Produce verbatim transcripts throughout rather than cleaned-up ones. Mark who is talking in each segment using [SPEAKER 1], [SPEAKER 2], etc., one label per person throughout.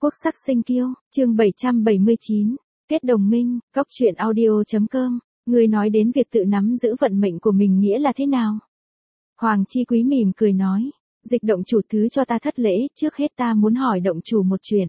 [SPEAKER 1] Quốc sắc sinh kiêu, chương bảy trăm bảy mươi chín, kết đồng minh, cóc truyện audio chấm com, người nói đến việc tự nắm giữ vận mệnh của mình nghĩa là thế nào? Hoàng Chi Quý mỉm cười nói, Dịch động chủ thứ cho ta thất lễ, trước hết ta muốn hỏi động chủ một chuyện.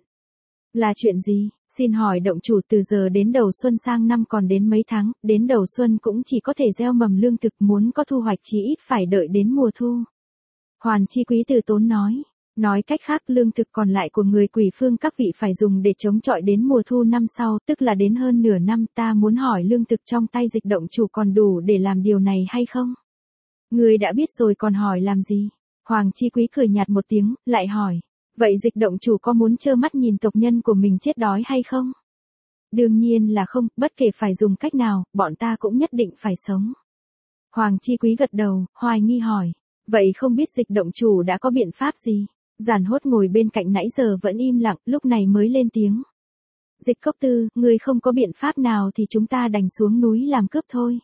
[SPEAKER 1] Là chuyện gì? Xin hỏi động chủ, từ giờ đến đầu xuân sang năm còn đến mấy tháng, đến đầu xuân cũng chỉ có thể gieo mầm lương thực, muốn có thu hoạch chí ít phải đợi đến mùa thu. Hoàng Chi Quý từ tốn nói. Nói cách khác, lương thực còn lại của người Quỷ Phương các vị phải dùng để chống chọi đến mùa thu năm sau, tức là đến hơn nửa năm. Ta muốn hỏi lương thực trong tay Dịch động chủ còn đủ để làm điều này hay không? Người đã biết rồi còn hỏi làm gì? Hoàng Chi Quý cười nhạt một tiếng, lại hỏi. Vậy Dịch động chủ có muốn trơ mắt nhìn tộc nhân của mình chết đói hay không? Đương nhiên là không, bất kể phải dùng cách nào, bọn ta cũng nhất định phải sống. Hoàng Chi Quý gật đầu, hoài nghi hỏi. Vậy không biết Dịch động chủ đã có biện pháp gì? Giản Hốt ngồi bên cạnh nãy giờ vẫn im lặng, lúc này mới lên tiếng. Dịch Cốc Tư, người không có biện pháp nào thì chúng ta đành xuống núi làm cướp thôi.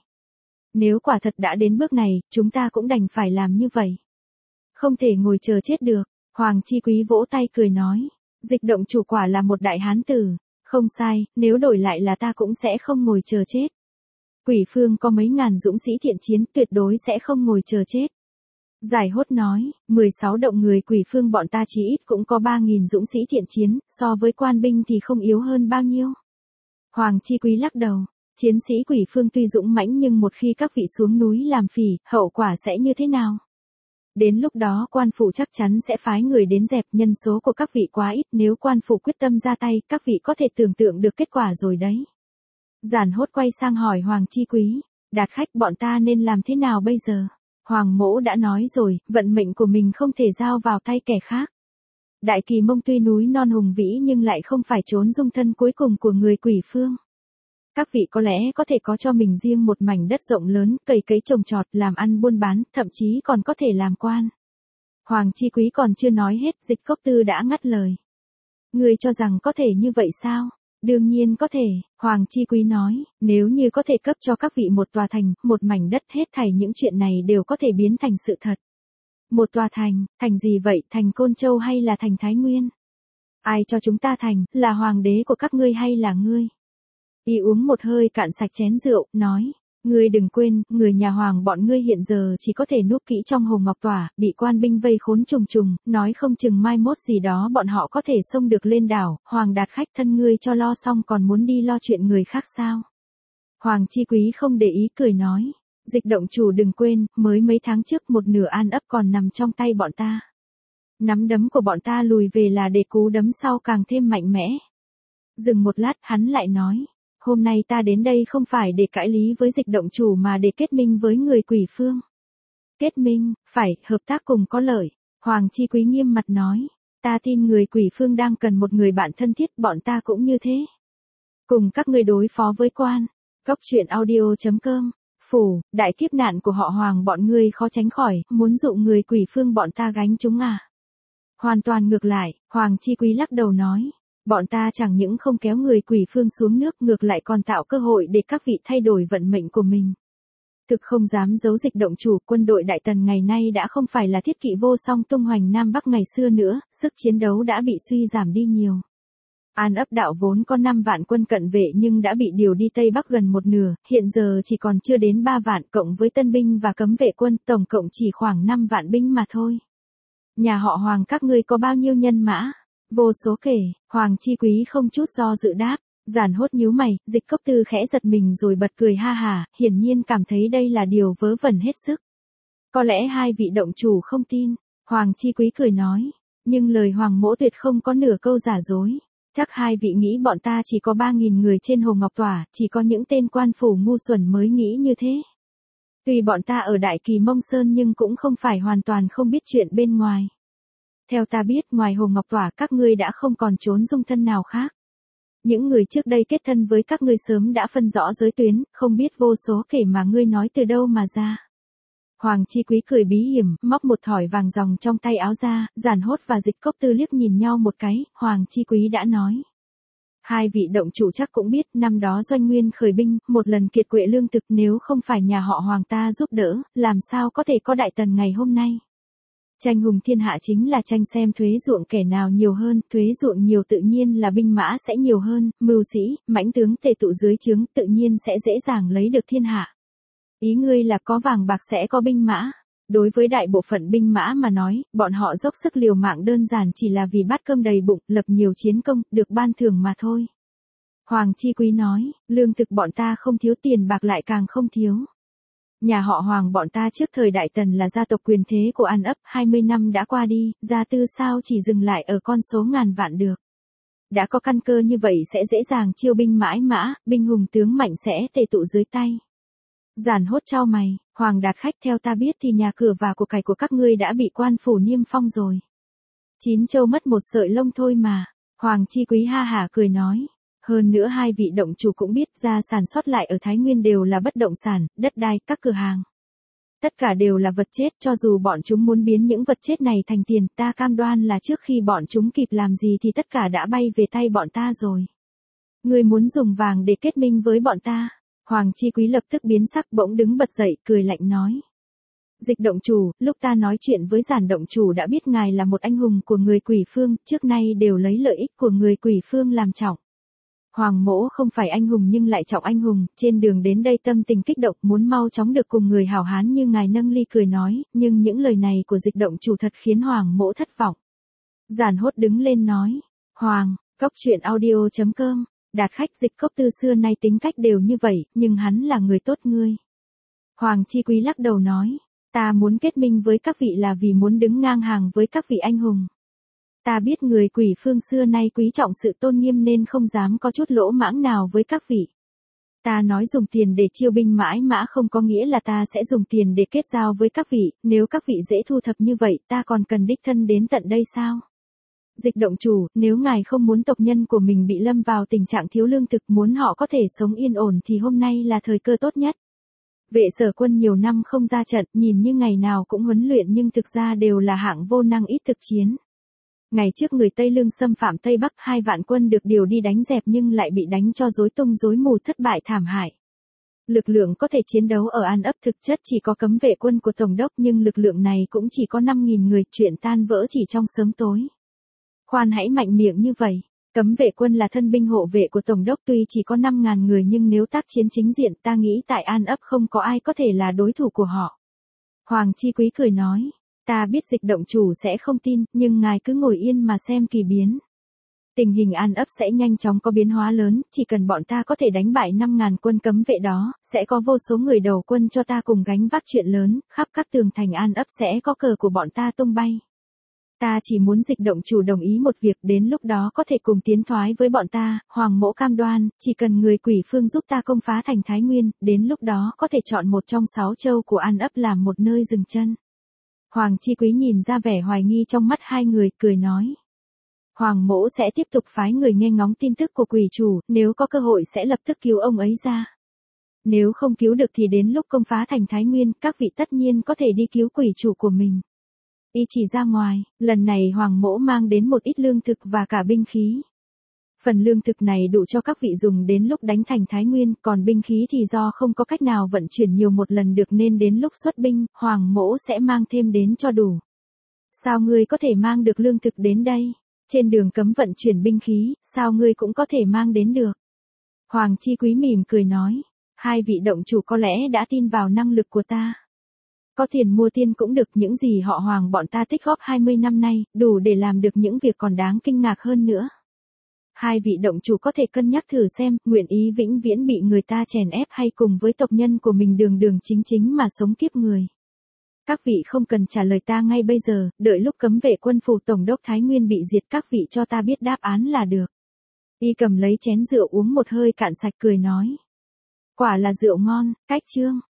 [SPEAKER 1] Nếu quả thật đã đến bước này, chúng ta cũng đành phải làm như vậy. Không thể ngồi chờ chết được. Hoàng Chi Quý vỗ tay cười nói. Dịch động chủ quả là một đại hán tử. Không sai, nếu đổi lại là ta cũng sẽ không ngồi chờ chết. Quỷ Phương có mấy ngàn dũng sĩ thiện chiến, tuyệt đối sẽ không ngồi chờ chết. Giải Hốt nói, mười sáu động người Quỷ Phương bọn ta chỉ ít cũng có ba nghìn dũng sĩ thiện chiến, so với quan binh thì không yếu hơn bao nhiêu. Hoàng Chi Quý lắc đầu, chiến sĩ Quỷ Phương tuy dũng mãnh nhưng một khi các vị xuống núi làm phỉ, hậu quả sẽ như thế nào? Đến lúc đó quan phủ chắc chắn sẽ phái người đến dẹp, nhân số của các vị quá ít, nếu quan phủ quyết tâm ra tay, các vị có thể tưởng tượng được kết quả rồi đấy. Giản Hốt quay sang hỏi Hoàng Chi Quý, Đạt khách, bọn ta nên làm thế nào bây giờ? Hoàng mỗ đã nói rồi, vận mệnh của mình không thể giao vào tay kẻ khác. Đại Kỳ Mông tuy núi non hùng vĩ nhưng lại không phải trốn dung thân cuối cùng của người Quỷ Phương. Các vị có lẽ có thể có cho mình riêng một mảnh đất rộng lớn, cày cấy trồng trọt, làm ăn buôn bán, thậm chí còn có thể làm quan. Hoàng Chi Quý còn chưa nói hết, Dịch Cốc Tư đã ngắt lời. Người cho rằng có thể như vậy sao? Đương nhiên có thể, Hoàng Chi Quý nói, nếu như có thể cấp cho các vị một tòa thành, một mảnh đất, hết thảy những chuyện này đều có thể biến thành sự thật. Một tòa thành, thành gì vậy, thành Côn Châu hay là thành Thái Nguyên? Ai cho chúng ta thành, là hoàng đế của các ngươi hay là ngươi? Y uống một hơi cạn sạch chén rượu, nói, ngươi đừng quên, người nhà hoàng bọn ngươi hiện giờ chỉ có thể núp kỹ trong Hồ Ngọc Tỏa, bị quan binh vây khốn trùng trùng, nói không chừng mai mốt gì đó bọn họ có thể xông được lên đảo. Hoàng Đạt khách, thân ngươi cho lo xong còn muốn đi lo chuyện người khác sao? Hoàng Chi Quý không để ý cười nói, Dịch động chủ đừng quên, mới mấy tháng trước một nửa An Ấp còn nằm trong tay bọn ta. Nắm đấm của bọn ta lùi về là để cú đấm sau càng thêm mạnh mẽ. Dừng một lát, hắn lại nói, hôm nay ta đến đây không phải để cãi lý với Dịch động chủ mà để kết minh với người Quỷ Phương. Kết minh, phải, hợp tác cùng có lợi. Hoàng Chi Quý nghiêm mặt nói, ta tin người Quỷ Phương đang cần một người bạn thân thiết, bọn ta cũng như thế. Cùng các ngươi đối phó với quan. Cóc truyện audio chấm com. Phủ, đại kiếp nạn của họ Hoàng bọn ngươi khó tránh khỏi, muốn dụ người Quỷ Phương bọn ta gánh chúng à? Hoàn toàn ngược lại, Hoàng Chi Quý lắc đầu nói. Bọn ta chẳng những không kéo người Quỷ Phương xuống nước, ngược lại còn tạo cơ hội để các vị thay đổi vận mệnh của mình. Thực không dám giấu Dịch động chủ, quân đội Đại Tần ngày nay đã không phải là thiết kỵ vô song tung hoành Nam Bắc ngày xưa nữa, sức chiến đấu đã bị suy giảm đi nhiều. An Ấp đạo vốn có năm vạn quân cận vệ nhưng đã bị điều đi Tây Bắc gần một nửa, hiện giờ chỉ còn chưa đến ba vạn, cộng với tân binh và cấm vệ quân, tổng cộng chỉ khoảng năm vạn binh mà thôi. Nhà họ Hoàng các ngươi có bao nhiêu nhân mã? Vô số kể. Hoàng Chi Quý không chút do dự đáp. Giản Hốt nhíu mày, Dịch Cốc Tư khẽ giật mình rồi bật cười ha hả, hiển nhiên cảm thấy đây là điều vớ vẩn hết sức. Có lẽ hai vị động chủ không tin. Hoàng Chi Quý cười nói, nhưng lời Hoàng mỗ tuyệt không có nửa câu giả dối. Chắc hai vị nghĩ bọn ta chỉ có ba nghìn người trên Hồ Ngọc Tỏa, chỉ có những tên quan phủ ngu xuẩn mới nghĩ như thế. Tuy bọn ta ở Đại Kỳ Mông Sơn nhưng cũng không phải hoàn toàn không biết chuyện bên ngoài. Theo ta biết, ngoài Hồ Ngọc Tỏa các ngươi đã không còn trốn dung thân nào khác. Những người trước đây kết thân với các ngươi sớm đã phân rõ giới tuyến, không biết vô số kể mà ngươi nói từ đâu mà ra. Hoàng Chi Quý cười bí hiểm, móc một thỏi vàng ròng trong tay áo ra, Giản Hốt và Dịch Cốc Tư liếc nhìn nhau một cái, Hoàng Chi Quý đã nói. Hai vị động chủ chắc cũng biết, năm đó Doanh Nguyên khởi binh, một lần kiệt quệ lương thực, nếu không phải nhà họ Hoàng ta giúp đỡ, làm sao có thể có Đại Tần ngày hôm nay. Tranh hùng thiên hạ chính là tranh xem thuế ruộng kẻ nào nhiều hơn, thuế ruộng nhiều tự nhiên là binh mã sẽ nhiều hơn, mưu sĩ, mãnh tướng tề tụ dưới trướng tự nhiên sẽ dễ dàng lấy được thiên hạ. Ý ngươi là có vàng bạc sẽ có binh mã. Đối với đại bộ phận binh mã mà nói, bọn họ dốc sức liều mạng đơn giản chỉ là vì bát cơm đầy bụng, lập nhiều chiến công, được ban thưởng mà thôi. Hoàng Chi Quý nói, lương thực bọn ta không thiếu, tiền bạc lại càng không thiếu. Nhà họ Hoàng bọn ta trước thời Đại Tần là gia tộc quyền thế của An Ấp, hai mươi năm đã qua đi, gia tư sao chỉ dừng lại ở con số ngàn vạn được. Đã có căn cơ như vậy sẽ dễ dàng chiêu binh mãi mã, binh hùng tướng mạnh sẽ tề tụ dưới tay. Giản Hốt chau mày, Hoàng Đạt khách, theo ta biết thì nhà cửa và của cải của các ngươi đã bị quan phủ niêm phong rồi. Chín châu mất một sợi lông thôi mà. Hoàng Chi Quý ha hả cười nói. Hơn nữa hai vị động chủ cũng biết gia sản sót lại ở Thái Nguyên đều là bất động sản, đất đai, các cửa hàng. Tất cả đều là vật chết, cho dù bọn chúng muốn biến những vật chết này thành tiền, ta cam đoan là trước khi bọn chúng kịp làm gì thì tất cả đã bay về tay bọn ta rồi. Ngươi muốn dùng vàng để kết minh với bọn ta. Hoàng Chi Quý lập tức biến sắc, bỗng đứng bật dậy, cười lạnh nói. Dịch động chủ, lúc ta nói chuyện với Giản động chủ đã biết ngài là một anh hùng của người Quỷ Phương, trước nay đều lấy lợi ích của người Quỷ Phương làm trọng. Hoàng mỗ không phải anh hùng nhưng lại trọng anh hùng, trên đường đến đây tâm tình kích động muốn mau chóng được cùng người hảo hán như ngài nâng ly cười nói, nhưng những lời này của dịch động chủ thật khiến Hoàng mỗ thất vọng. Giản Hốt đứng lên nói, Hoàng, cốc truyện audio chấm com, Đạt khách, Dịch Cốc Tư xưa nay tính cách đều như vậy, nhưng hắn là người tốt ngươi. Hoàng Chi Quý lắc đầu nói, ta muốn kết minh với các vị là vì muốn đứng ngang hàng với các vị anh hùng. Ta biết người Quỷ Phương xưa nay quý trọng sự tôn nghiêm nên không dám có chút lỗ mãng nào với các vị. Ta nói dùng tiền để chiêu binh mãi mã không có nghĩa là ta sẽ dùng tiền để kết giao với các vị, nếu các vị dễ thu thập như vậy ta còn cần đích thân đến tận đây sao? Dịch động chủ, nếu ngài không muốn tộc nhân của mình bị lâm vào tình trạng thiếu lương thực, muốn họ có thể sống yên ổn thì hôm nay là thời cơ tốt nhất. Vệ Sở Quân nhiều năm không ra trận, nhìn như ngày nào cũng huấn luyện nhưng thực ra đều là hạng vô năng ít thực chiến. Ngày trước người Tây Lương xâm phạm Tây Bắc, hai vạn quân được điều đi đánh dẹp nhưng lại bị đánh cho rối tung rối mù, thất bại thảm hại. Lực lượng có thể chiến đấu ở An Ấp thực chất chỉ có cấm vệ quân của Tổng đốc nhưng lực lượng này cũng chỉ có năm nghìn người, chuyện tan vỡ chỉ trong sớm tối. Khoan hãy mạnh miệng như vậy, cấm vệ quân là thân binh hộ vệ của Tổng đốc tuy chỉ có năm ngàn người nhưng nếu tác chiến chính diện ta nghĩ tại An Ấp không có ai có thể là đối thủ của họ. Hoàng Chi Quý cười nói, ta biết dịch động chủ sẽ không tin, nhưng ngài cứ ngồi yên mà xem kỳ biến. Tình hình An Ấp sẽ nhanh chóng có biến hóa lớn, chỉ cần bọn ta có thể đánh bại năm ngàn quân cấm vệ đó, sẽ có vô số người đầu quân cho ta cùng gánh vác chuyện lớn, khắp các tường thành An Ấp sẽ có cờ của bọn ta tung bay. Ta chỉ muốn dịch động chủ đồng ý một việc, đến lúc đó có thể cùng tiến thoái với bọn ta, Hoàng mỗ cam đoan, chỉ cần người Quỷ Phương giúp ta công phá thành Thái Nguyên, đến lúc đó có thể chọn một trong sáu châu của An Ấp làm một nơi dừng chân. Hoàng Chi Quý nhìn ra vẻ hoài nghi trong mắt hai người, cười nói. Hoàng mỗ sẽ tiếp tục phái người nghe ngóng tin tức của quỷ chủ, nếu có cơ hội sẽ lập tức cứu ông ấy ra. Nếu không cứu được thì đến lúc công phá thành Thái Nguyên, các vị tất nhiên có thể đi cứu quỷ chủ của mình. Y chỉ ra ngoài, lần này Hoàng mỗ mang đến một ít lương thực và cả binh khí. Phần lương thực này đủ cho các vị dùng đến lúc đánh thành Thái Nguyên, còn binh khí thì do không có cách nào vận chuyển nhiều một lần được nên đến lúc xuất binh, Hoàng mỗ sẽ mang thêm đến cho đủ. Sao ngươi có thể mang được lương thực đến đây? Trên đường cấm vận chuyển binh khí, sao ngươi cũng có thể mang đến được? Hoàng Chi Quý mỉm cười nói, hai vị động chủ có lẽ đã tin vào năng lực của ta. Có tiền mua tiên cũng được, những gì họ Hoàng bọn ta tích góp hai mươi năm nay, đủ để làm được những việc còn đáng kinh ngạc hơn nữa. Hai vị động chủ có thể cân nhắc thử xem, nguyện ý vĩnh viễn bị người ta chèn ép hay cùng với tộc nhân của mình đường đường chính chính mà sống kiếp người. Các vị không cần trả lời ta ngay bây giờ, đợi lúc cấm vệ quân phủ Tổng đốc Thái Nguyên bị diệt các vị cho ta biết đáp án là được. Y cầm lấy chén rượu uống một hơi cạn sạch cười nói. Quả là rượu ngon, cách chương.